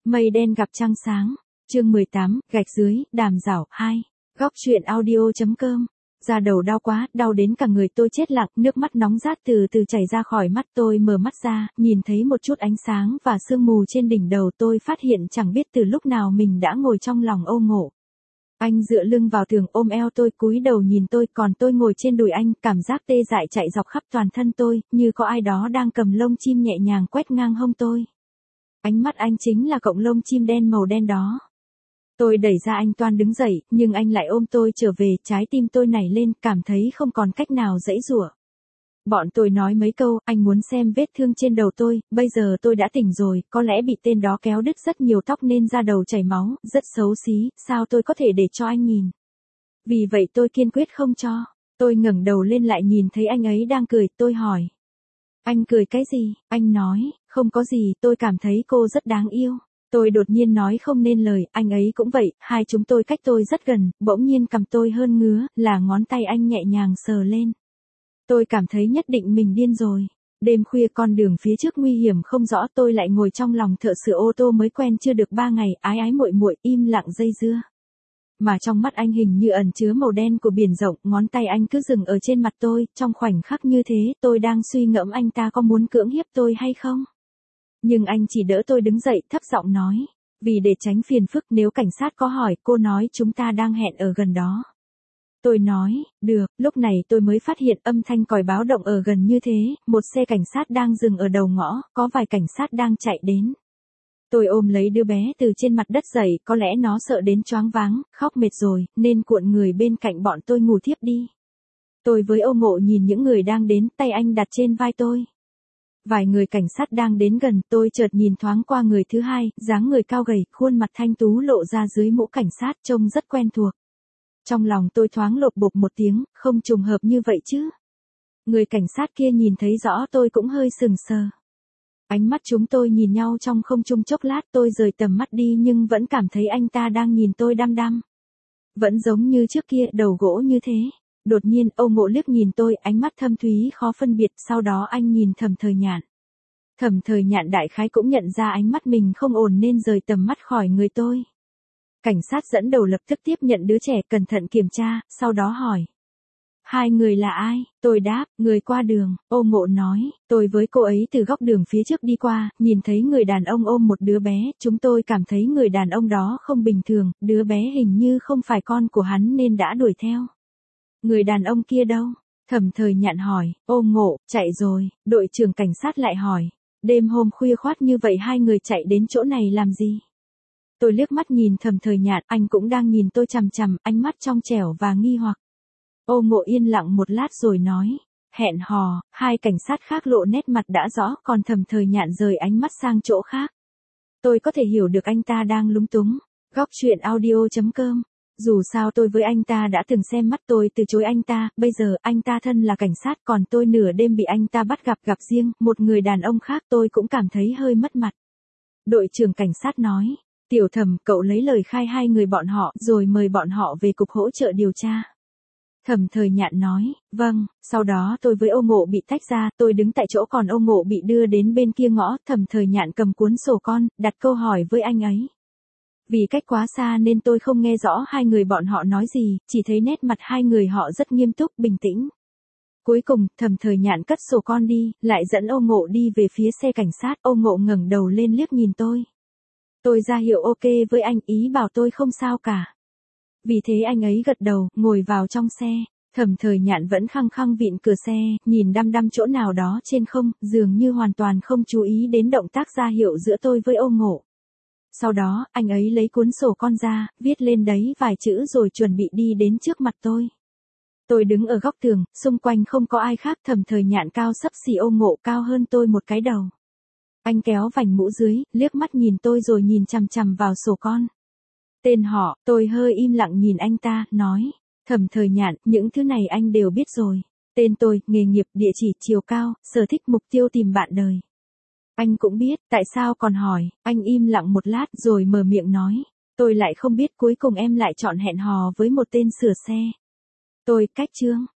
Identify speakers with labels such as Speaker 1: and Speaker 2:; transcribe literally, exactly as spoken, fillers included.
Speaker 1: Mây đen gặp trăng sáng. Chương mười tám, gạch dưới, đàm giảo, hai. Góc truyện audio.com. Da đầu đau quá, đau đến cả người tôi chết lặng, nước mắt nóng rát từ từ chảy ra khỏi mắt tôi mở mắt ra, nhìn thấy một chút ánh sáng và sương mù trên đỉnh đầu tôi phát hiện chẳng biết từ lúc nào mình đã ngồi trong lòng Âu Ngộ. Anh dựa lưng vào tường ôm eo tôi cúi đầu nhìn tôi còn tôi ngồi trên đùi anh, cảm giác tê dại chạy dọc khắp toàn thân tôi, như có ai đó đang cầm lông chim nhẹ nhàng quét ngang hông tôi. Ánh mắt anh chính là cọng lông chim đen màu đen đó. Tôi đẩy ra anh toan đứng dậy, nhưng anh lại ôm tôi trở về, trái tim tôi nảy lên, cảm thấy không còn cách nào giãy giụa. Bọn tôi nói mấy câu, anh muốn xem vết thương trên đầu tôi, bây giờ tôi đã tỉnh rồi, có lẽ bị tên đó kéo đứt rất nhiều tóc nên da đầu chảy máu, rất xấu xí, sao tôi có thể để cho anh nhìn. Vì vậy tôi kiên quyết không cho. Tôi ngẩng đầu lên lại nhìn thấy anh ấy đang cười, tôi hỏi. Anh cười cái gì? Anh nói, không có gì, tôi cảm thấy cô rất đáng yêu. Tôi đột nhiên nói không nên lời, anh ấy cũng vậy, hai chúng tôi cách tôi rất gần, bỗng nhiên cầm tôi hơn ngứa, là ngón tay anh nhẹ nhàng sờ lên. Tôi cảm thấy nhất định mình điên rồi. Đêm khuya con đường phía trước nguy hiểm không rõ, tôi lại ngồi trong lòng thợ sửa ô tô mới quen chưa được ba ngày, ái ái muội muội im lặng dây dưa. Mà trong mắt anh hình như ẩn chứa màu đen của biển rộng, ngón tay anh cứ dừng ở trên mặt tôi, trong khoảnh khắc như thế, tôi đang suy ngẫm anh ta có muốn cưỡng hiếp tôi hay không. Nhưng anh chỉ đỡ tôi đứng dậy, thấp giọng nói, vì để tránh phiền phức nếu cảnh sát có hỏi, cô nói chúng ta đang hẹn ở gần đó. Tôi nói, được, lúc này tôi mới phát hiện âm thanh còi báo động ở gần như thế, một xe cảnh sát đang dừng ở đầu ngõ, có vài cảnh sát đang chạy đến. Tôi ôm lấy đứa bé từ trên mặt đất dậy, có lẽ nó sợ đến choáng váng, khóc mệt rồi, nên cuộn người bên cạnh bọn tôi ngủ thiếp đi. Tôi với Âu Ngộ nhìn những người đang đến, tay anh đặt trên vai tôi. Vài người cảnh sát đang đến gần, tôi chợt nhìn thoáng qua người thứ hai, dáng người cao gầy, khuôn mặt thanh tú lộ ra dưới mũ cảnh sát, trông rất quen thuộc. Trong lòng tôi thoáng lột bột một tiếng, không trùng hợp như vậy chứ. Người cảnh sát kia nhìn thấy rõ tôi cũng hơi sừng sờ. Ánh mắt chúng tôi nhìn nhau trong không trung chốc lát, tôi rời tầm mắt đi nhưng vẫn cảm thấy anh ta đang nhìn tôi đăm đăm. Vẫn giống như trước kia, đầu gỗ như thế. Đột nhiên, Âu Ngộ liếc nhìn tôi, ánh mắt thâm thúy khó phân biệt, sau đó anh nhìn Thẩm Thời Nhạn. Thẩm Thời Nhạn đại khái cũng nhận ra ánh mắt mình không ổn nên rời tầm mắt khỏi người tôi. Cảnh sát dẫn đầu lập tức tiếp nhận đứa trẻ, cẩn thận kiểm tra, sau đó hỏi. Hai người là ai? Tôi đáp, người qua đường. Âu Ngộ nói, tôi với cô ấy từ góc đường phía trước đi qua, nhìn thấy người đàn ông ôm một đứa bé, chúng tôi cảm thấy người đàn ông đó không bình thường, đứa bé hình như không phải con của hắn nên đã đuổi theo. Người đàn ông kia đâu? Thẩm Thời Nhạn hỏi. Âu Ngộ, chạy rồi. Đội trưởng cảnh sát lại hỏi. Đêm hôm khuya khoắt như vậy hai người chạy đến chỗ này làm gì? Tôi liếc mắt nhìn Thẩm Thời Nhạn, anh cũng đang nhìn tôi chằm chằm, ánh mắt trong trẻo và nghi hoặc. Âu Ngộ yên lặng một lát rồi nói. Hẹn hò. Hai cảnh sát khác lộ nét mặt đã rõ, còn Thẩm Thời Nhạn rời ánh mắt sang chỗ khác. Tôi có thể hiểu được anh ta đang lúng túng. Góc truyện audio.com. Dù sao tôi với anh ta đã từng xem mắt tôi từ chối anh ta, bây giờ anh ta thân là cảnh sát còn tôi nửa đêm bị anh ta bắt gặp gặp riêng, một người đàn ông khác tôi cũng cảm thấy hơi mất mặt. Đội trưởng cảnh sát nói, Tiểu Thẩm, cậu lấy lời khai hai người bọn họ rồi mời bọn họ về cục hỗ trợ điều tra. Thẩm Thời Nhạn nói, vâng, sau đó tôi với Âu Ngộ bị tách ra, tôi đứng tại chỗ còn Âu Ngộ bị đưa đến bên kia ngõ, Thẩm Thời Nhạn cầm cuốn sổ con, đặt câu hỏi với anh ấy. Vì cách quá xa nên tôi không nghe rõ hai người bọn họ nói gì, chỉ thấy nét mặt hai người họ rất nghiêm túc, bình tĩnh. Cuối cùng, Thẩm Thời Nhạn cất sổ con đi, lại dẫn Âu Ngộ đi về phía xe cảnh sát, Âu Ngộ ngẩng đầu lên liếc nhìn tôi. Tôi ra hiệu ok với anh, ý bảo tôi không sao cả. Vì thế anh ấy gật đầu, ngồi vào trong xe. Thẩm Thời Nhạn vẫn khăng khăng vịn cửa xe, nhìn đăm đăm chỗ nào đó trên không, dường như hoàn toàn không chú ý đến động tác ra hiệu giữa tôi với Âu Ngộ. Sau đó, anh ấy lấy cuốn sổ con ra, viết lên đấy vài chữ rồi chuẩn bị đi đến trước mặt tôi. Tôi đứng ở góc tường, xung quanh không có ai khác, Thẩm Thời Nhạn cao xấp xỉ Âu Ngộ cao hơn tôi một cái đầu. Anh kéo vành mũ dưới, liếc mắt nhìn tôi rồi nhìn chằm chằm vào sổ con. Tên họ, tôi hơi im lặng nhìn anh ta, nói. Thẩm Thời Nhạn, những thứ này anh đều biết rồi. Tên tôi, nghề nghiệp, địa chỉ, chiều cao, sở thích, mục tiêu tìm bạn đời. Anh cũng biết, tại sao còn hỏi, anh im lặng một lát rồi mở miệng nói. Tôi lại không biết cuối cùng em lại chọn hẹn hò với một tên sửa xe. Tôi, cách chương.